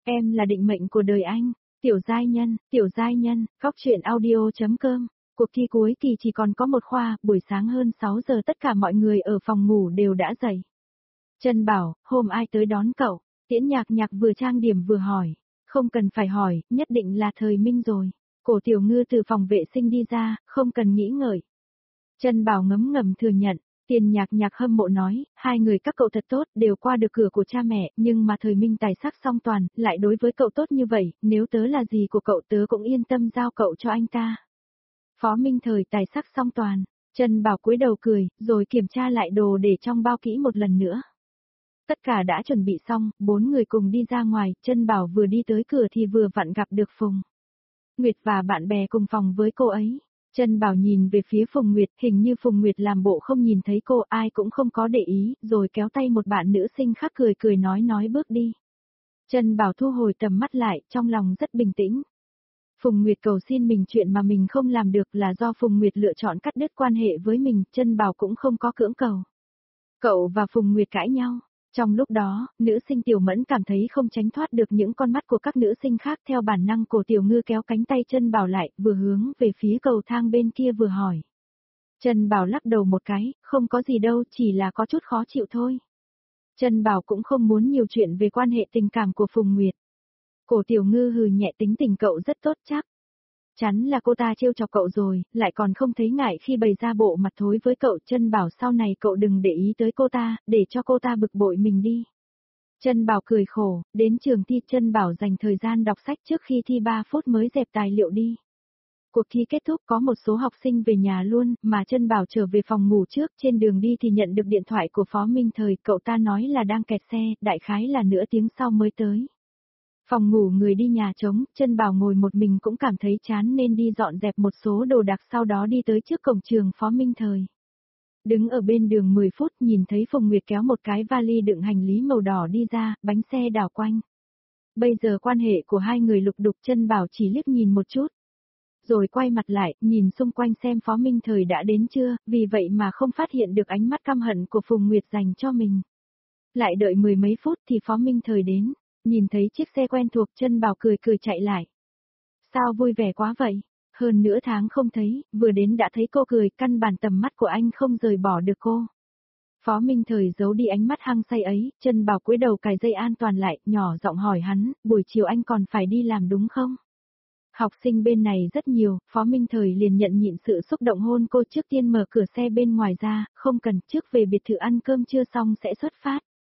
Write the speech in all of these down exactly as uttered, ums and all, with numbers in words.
Em là định mệnh của đời anh. Tiểu giai nhân, tiểu giai nhân, góc truyện audio.com. Cuộc thi cuối kỳ chỉ còn có một khoa, buổi sáng hơn sáu giờ tất cả mọi người ở phòng ngủ đều đã dậy. Trân bảo, hôm ai tới đón cậu? Tiễn Nhạc Nhạc vừa trang điểm vừa hỏi. Không cần phải hỏi, nhất định là Thời Minh rồi. Cổ Tiểu Ngư từ phòng vệ sinh đi ra, không cần nghĩ ngợi. Trân bảo ngấm ngầm thừa nhận. Tiền Nhạc Nhạc hâm mộ nói, hai người các cậu thật tốt, đều qua được cửa của cha mẹ, nhưng mà Thời Minh tài sắc song toàn, lại đối với cậu tốt như vậy, nếu tớ là gì của cậu tớ cũng yên tâm giao cậu cho anh ta. Phó Minh Thời tài sắc song toàn, Trân bảo cúi đầu cười, rồi kiểm tra lại đồ để trong bao kỹ một lần nữa. Tất cả đã chuẩn bị xong, bốn người cùng đi ra ngoài, Trân bảo vừa đi tới cửa thì vừa vặn gặp được Phùng Nguyệt và bạn bè cùng phòng với cô ấy. Trân bảo nhìn về phía Phùng Nguyệt, hình như Phùng Nguyệt làm bộ không nhìn thấy cô, ai cũng không có để ý, rồi kéo tay một bạn nữ sinh khác cười cười nói nói bước đi. Trân bảo thu hồi tầm mắt lại, trong lòng rất bình tĩnh. Phùng Nguyệt cầu xin mình chuyện mà mình không làm được là do Phùng Nguyệt lựa chọn cắt đứt quan hệ với mình, Trân bảo cũng không có cưỡng cầu. Cậu và Phùng Nguyệt cãi nhau. Trong lúc đó, nữ sinh Tiểu Mẫn cảm thấy không tránh thoát được những con mắt của các nữ sinh khác, theo bản năng Cổ Tiểu Ngư kéo cánh tay Trân bảo lại, vừa hướng về phía cầu thang bên kia vừa hỏi. Trân bảo lắc đầu một cái, không có gì đâu, chỉ là có chút khó chịu thôi. Trân bảo cũng không muốn nhiều chuyện về quan hệ tình cảm của Phùng Nguyệt. Cổ Tiểu Ngư hừ nhẹ, tính tình cậu rất tốt chắc. Chắn là cô ta trêu chọc cậu rồi, lại còn không thấy ngại khi bày ra bộ mặt thối với cậu. Trân bảo sau này cậu đừng để ý tới cô ta, để cho cô ta bực bội mình đi. Trân bảo cười khổ, đến trường thi Trân bảo dành thời gian đọc sách trước khi thi ba phút mới dẹp tài liệu đi. Cuộc thi kết thúc có một số học sinh về nhà luôn, mà Trân bảo trở về phòng ngủ trước, trên đường đi thì nhận được điện thoại của Phó Minh Thời, cậu ta nói là đang kẹt xe, đại khái là nửa tiếng sau mới tới. Phòng ngủ người đi nhà trống, Trân bảo ngồi một mình cũng cảm thấy chán nên đi dọn dẹp một số đồ đạc, sau đó đi tới trước cổng trường Phó Minh Thời. Đứng ở bên đường mười phút nhìn thấy Phùng Nguyệt kéo một cái vali đựng hành lý màu đỏ đi ra, bánh xe đảo quanh. Bây giờ quan hệ của hai người lục đục, Trân bảo chỉ liếc nhìn một chút. Rồi quay mặt lại, nhìn xung quanh xem Phó Minh Thời đã đến chưa, vì vậy mà không phát hiện được ánh mắt căm hận của Phùng Nguyệt dành cho mình. Lại đợi mười mấy phút thì Phó Minh Thời đến. Nhìn thấy chiếc xe quen thuộc, Trân bảo cười cười chạy lại. Sao vui vẻ quá vậy? Hơn nửa tháng không thấy, vừa đến đã thấy cô cười, căn bản tầm mắt của anh không rời bỏ được cô. Phó Minh Thời giấu đi ánh mắt hăng say ấy, Trân bảo cúi đầu cài dây an toàn lại, nhỏ giọng hỏi hắn, buổi chiều anh còn phải đi làm đúng không? Học sinh bên này rất nhiều, Phó Minh Thời liền nhận nhịn sự xúc động hôn cô, trước tiên mở cửa xe bên ngoài ra, không cần, trước về biệt thự ăn cơm trưa xong sẽ xuất phát.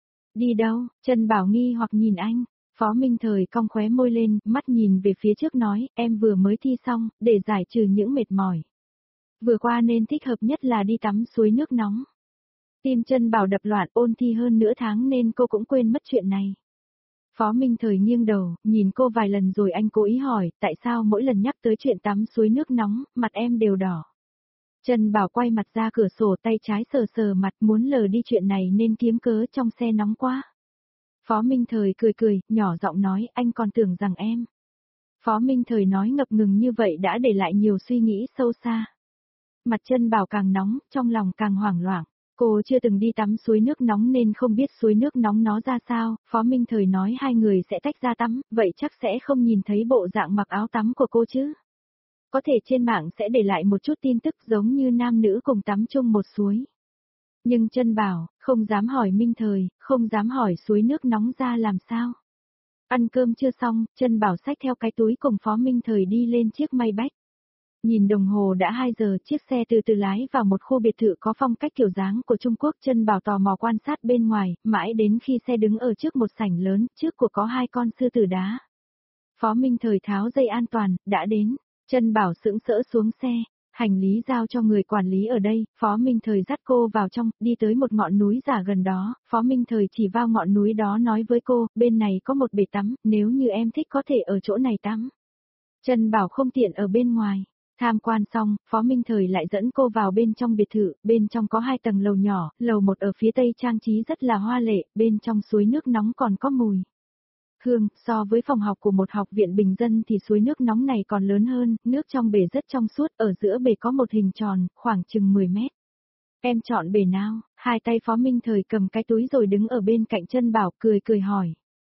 Đi đâu? Trân bảo nghi hoặc nhìn anh. Phó Minh Thời cong khóe môi lên, mắt nhìn về phía trước nói, em vừa mới thi xong, để giải trừ những mệt mỏi. Vừa qua nên thích hợp nhất là đi tắm suối nước nóng. Tim Trân bảo đập loạn, ôn thi hơn nửa tháng nên cô cũng quên mất chuyện này. Phó Minh Thời nghiêng đầu, nhìn cô vài lần rồi anh cố ý hỏi, tại sao mỗi lần nhắc tới chuyện tắm suối nước nóng, mặt em đều đỏ. Trân bảo quay mặt ra cửa sổ, tay trái sờ sờ mặt, muốn lờ đi chuyện này nên kiếm cớ trong xe nóng quá. Phó Minh Thời cười cười, nhỏ giọng nói, anh còn tưởng rằng em. Phó Minh Thời nói ngập ngừng như vậy đã để lại nhiều suy nghĩ sâu xa. Mặt Trân bảo càng nóng, trong lòng càng hoảng loạn. Cô chưa từng đi tắm suối nước nóng nên không biết suối nước nóng nó ra sao. Phó Minh Thời nói hai người sẽ tách ra tắm, vậy chắc sẽ không nhìn thấy bộ dạng mặc áo tắm của cô chứ. Có thể trên mạng sẽ để lại một chút tin tức giống như nam nữ cùng tắm chung một suối. Nhưng Trân bảo, không dám hỏi Minh Thời, không dám hỏi suối nước nóng ra làm sao. Ăn cơm chưa xong, Trân bảo xách theo cái túi cùng Phó Minh Thời đi lên chiếc Maybach. Nhìn đồng hồ đã hai giờ, chiếc xe từ từ lái vào một khu biệt thự có phong cách kiểu dáng của Trung Quốc. Trân bảo tò mò quan sát bên ngoài, mãi đến khi xe đứng ở trước một sảnh lớn, trước của có hai con sư tử đá. Phó Minh Thời tháo dây an toàn, đã đến. Trân bảo sững sỡ xuống xe, hành lý giao cho người quản lý ở đây, Phó Minh Thời dắt cô vào trong, đi tới một ngọn núi giả gần đó, Phó Minh Thời chỉ vào ngọn núi đó nói với cô, bên này có một bể tắm, nếu như em thích có thể ở chỗ này tắm. Trân bảo không tiện ở bên ngoài. Tham quan xong, Phó Minh Thời lại dẫn cô vào bên trong biệt thự, bên trong có hai tầng lầu nhỏ, lầu một ở phía tây trang trí rất là hoa lệ, bên trong suối nước nóng còn có mùi hương, so với phòng học của một học viện bình dân thì suối nước nóng này còn lớn hơn, nước trong bể rất trong suốt, ở giữa bể có một hình tròn, khoảng chừng mười mét. Em chọn bể nào? Hai tay Phó Minh Thời cầm cái túi rồi đứng ở bên cạnh Trân bảo, cười cười hỏi.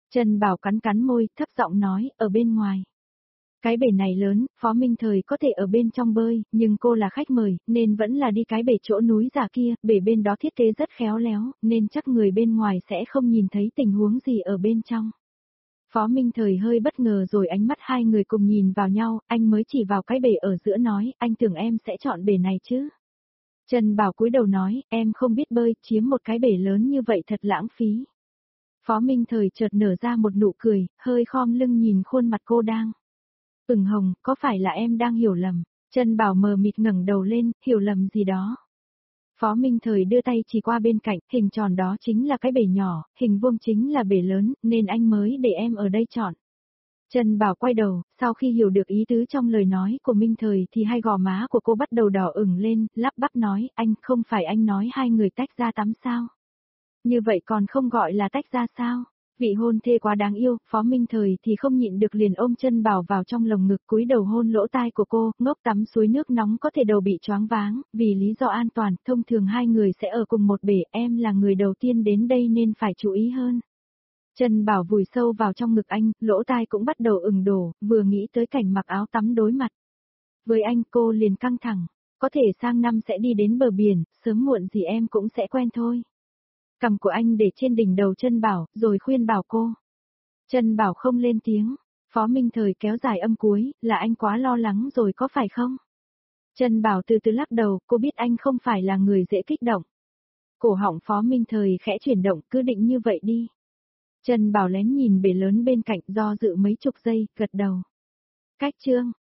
Trần Bảo cắn cắn môi, thấp giọng nói, ở bên ngoài. Cái bể này lớn, Phó Minh Thời có thể ở bên trong bơi, nhưng cô là khách mời, nên vẫn là đi cái bể chỗ núi giả kia, bể bên đó thiết kế rất khéo léo, nên chắc người bên ngoài sẽ không nhìn thấy tình huống gì ở bên trong. Phó Minh Thời hơi bất ngờ rồi ánh mắt hai người cùng nhìn vào nhau, anh mới chỉ vào cái bể ở giữa nói, anh tưởng em sẽ chọn bể này chứ. Trần Bảo cúi đầu nói, em không biết bơi, chiếm một cái bể lớn như vậy thật lãng phí. Phó Minh Thời chợt nở ra một nụ cười, hơi khom lưng nhìn khuôn mặt cô đang ửng hồng, có phải là em đang hiểu lầm? Trần Bảo mờ mịt ngẩng đầu lên, hiểu lầm gì đó. Phó Minh Thời đưa tay chỉ qua bên cạnh, hình tròn đó chính là cái bể nhỏ, hình vuông chính là bể lớn, nên anh mới để em ở đây chọn. Trần Bảo quay đầu, sau khi hiểu được ý tứ trong lời nói của Minh Thời thì hai gò má của cô bắt đầu đỏ ửng lên, lắp bắp nói, anh, không phải anh nói hai người tách ra tắm sao? Như vậy còn không gọi là tách ra sao? Vị hôn thê quá đáng yêu, Phó Minh Thời thì không nhịn được liền ôm Trân Bảo vào trong lồng ngực cúi đầu hôn lỗ tai của cô, ngốc tắm suối nước nóng có thể đầu bị choáng váng, vì lý do an toàn, thông thường hai người sẽ ở cùng một bể, em là người đầu tiên đến đây nên phải chú ý hơn. Trân Bảo vùi sâu vào trong ngực anh, lỗ tai cũng bắt đầu ửng đổ, vừa nghĩ tới cảnh mặc áo tắm đối mặt. Với anh cô liền căng thẳng, có thể sang năm sẽ đi đến bờ biển, sớm muộn gì em cũng sẽ quen thôi. Cằm của anh để trên đỉnh đầu Trân Bảo, rồi khuyên bảo cô. Trân Bảo không lên tiếng, Phó Minh Thời kéo dài âm cuối, là anh quá lo lắng rồi có phải không? Trân Bảo từ từ lắc đầu, cô biết anh không phải là người dễ kích động. Cổ họng Phó Minh Thời khẽ chuyển động, cứ định như vậy đi. Trân Bảo lén nhìn bể lớn bên cạnh do dự mấy chục giây, gật đầu. Cách chương.